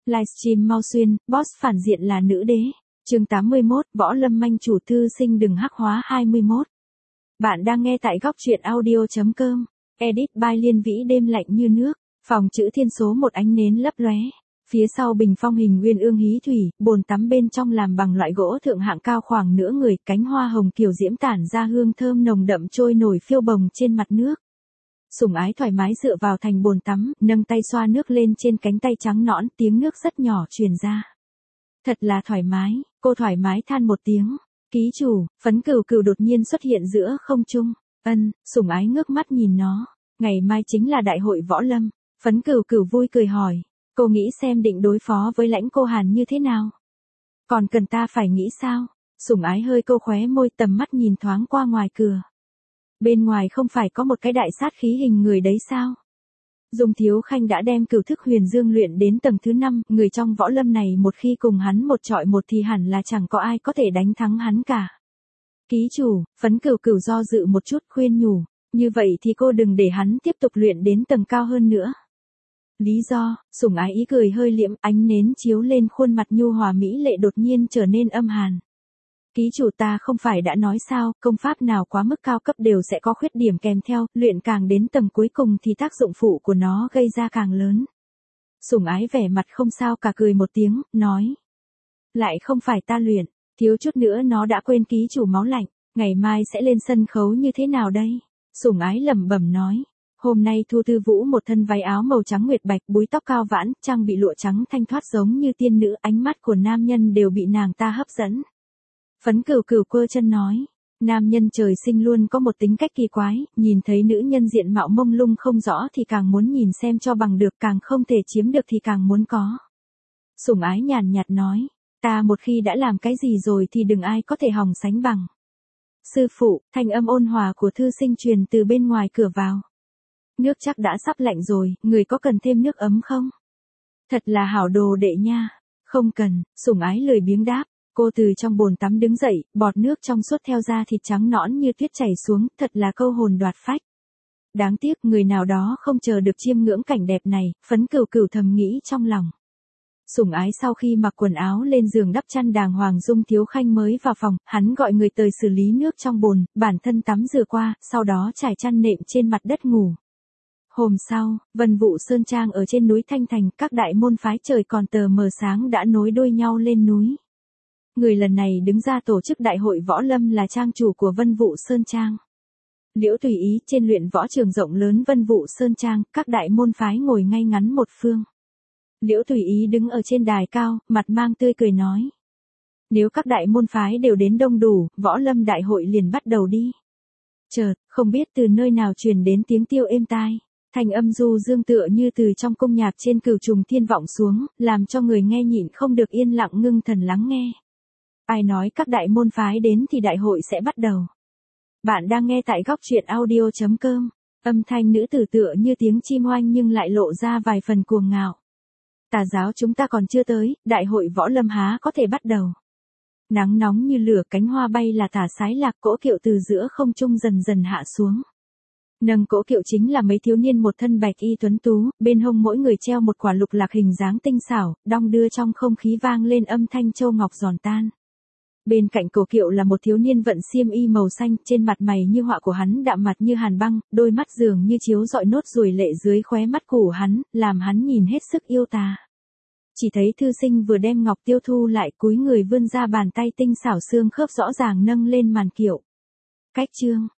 Livestream mau xuyên, boss phản diện là nữ đế. Chương 81, Võ Lâm manh chủ thư sinh đừng hắc hóa 21. Bạn đang nghe tại góc truyện audio.com. Edit by Liên Vĩ đêm lạnh như nước. Phòng chữ thiên số một ánh nến lấp lóe. Phía sau bình phong hình nguyên ương hí thủy, bồn tắm bên trong làm bằng loại gỗ thượng hạng cao khoảng nửa người, cánh hoa hồng kiều diễm tản ra hương thơm nồng đậm trôi nổi phiêu bồng trên mặt nước. Sủng ái thoải mái dựa vào thành bồn tắm, nâng tay xoa nước lên trên cánh tay trắng nõn, tiếng nước rất nhỏ truyền ra. Thật là thoải mái, cô thoải mái than một tiếng. Ký chủ, Phấn Cửu Cửu đột nhiên xuất hiện giữa không trung. Sủng ái ngước mắt nhìn nó. Ngày mai chính là đại hội võ lâm. Phấn Cửu Cửu vui cười hỏi. Cô nghĩ xem định đối phó với Lãnh Cô Hàn như thế nào? Còn cần ta phải nghĩ sao? Sủng ái hơi câu khóe môi, tầm mắt nhìn thoáng qua ngoài cửa. Bên ngoài không phải có một cái đại sát khí hình người đấy sao? Dung Thiếu Khanh đã đem Cửu Thức Huyền Dương luyện đến tầng thứ 5, người trong võ lâm này một khi cùng hắn một trọi một thì hẳn là chẳng có ai có thể đánh thắng hắn cả. Ký chủ, Phấn Cửu Cửu do dự một chút khuyên nhủ, như vậy thì cô đừng để hắn tiếp tục luyện đến tầng cao hơn nữa. Lý do, sủng ái ý cười hơi liễm, ánh nến chiếu lên khuôn mặt nhu hòa mỹ lệ đột nhiên trở nên âm hàn. Ký chủ, ta không phải đã nói sao, công pháp nào quá mức cao cấp đều sẽ có khuyết điểm kèm theo, luyện càng đến tầng cuối cùng thì tác dụng phụ của nó gây ra càng lớn. Sủng ái vẻ mặt không sao cả cười một tiếng, nói. Lại không phải ta luyện, thiếu chút nữa nó đã quên ký chủ máu lạnh, ngày mai sẽ lên sân khấu như thế nào đây? Sủng ái lẩm bẩm nói. Hôm nay Thu Tư Vũ một thân váy áo màu trắng nguyệt bạch, búi tóc cao vãn, trang bị lụa trắng thanh thoát giống như tiên nữ, ánh mắt của nam nhân đều bị nàng ta hấp dẫn. Phấn Cửu Cửu quơ chân nói, nam nhân trời sinh luôn có một tính cách kỳ quái, nhìn thấy nữ nhân diện mạo mông lung không rõ thì càng muốn nhìn xem cho bằng được, càng không thể chiếm được thì càng muốn có. Sủng ái nhàn nhạt nói, ta một khi đã làm cái gì rồi thì đừng ai có thể hòng sánh bằng. Sư phụ, thanh âm ôn hòa của thư sinh truyền từ bên ngoài cửa vào. Nước chắc đã sắp lạnh rồi, người có cần thêm nước ấm không? Thật là hảo đồ đệ nha. Không cần, sủng ái lười biếng đáp. Cô từ trong bồn tắm đứng dậy, bọt nước trong suốt theo da thịt trắng nõn như tuyết chảy xuống, thật là câu hồn đoạt phách. Đáng tiếc người nào đó không chờ được chiêm ngưỡng cảnh đẹp này, Phấn Cửu Cửu thầm nghĩ trong lòng. Sủng ái sau khi mặc quần áo lên giường đắp chăn đàng hoàng, Dung Thiếu Khanh mới vào phòng, hắn gọi người tới xử lý nước trong bồn, bản thân tắm rửa qua, sau đó trải chăn nệm trên mặt đất ngủ. Hôm sau, Vân Vũ Sơn Trang ở trên núi Thanh Thành, các đại môn phái trời còn tờ mờ sáng đã nối đuôi nhau lên núi. Người lần này đứng ra tổ chức đại hội võ lâm là trang chủ của Vân Vũ Sơn Trang. Liễu Tùy Ý, trên luyện võ trường rộng lớn Vân Vũ Sơn Trang, các đại môn phái ngồi ngay ngắn một phương. Liễu Tùy Ý đứng ở trên đài cao, mặt mang tươi cười nói. Nếu các đại môn phái đều đến đông đủ, võ lâm đại hội liền bắt đầu đi. Chợt, không biết từ nơi nào truyền đến tiếng tiêu êm tai. Thanh âm du dương tựa như từ trong cung nhạc trên Cửu Trùng Thiên vọng xuống, làm cho người nghe nhịn không được yên lặng ngưng thần lắng nghe. Ai nói các đại môn phái đến thì đại hội sẽ bắt đầu. Bạn đang nghe tại góc truyện audio.com. Âm thanh nữ tử tựa như tiếng chim oanh nhưng lại lộ ra vài phần cuồng ngạo. Tà giáo chúng ta còn chưa tới, đại hội võ lâm há có thể bắt đầu. Nắng nóng như lửa, cánh hoa bay là tả sái lạc, cỗ kiệu từ giữa không trung dần dần hạ xuống. Nâng cỗ kiệu chính là mấy thiếu niên một thân bạch y tuấn tú, bên hông mỗi người treo một quả lục lạc hình dáng tinh xảo, đong đưa trong không khí vang lên âm thanh châu ngọc giòn tan. Bên cạnh cổ kiệu là một thiếu niên vận xiêm y màu xanh, trên mặt mày như họa của hắn đạm mặt như hàn băng, đôi mắt dường như chiếu rọi nốt ruồi lệ dưới khóe mắt của hắn, làm hắn nhìn hết sức yêu tà. Chỉ thấy thư sinh vừa đem ngọc tiêu thu lại, cúi người vươn ra bàn tay tinh xảo xương khớp rõ ràng nâng lên màn kiệu. Cách chương,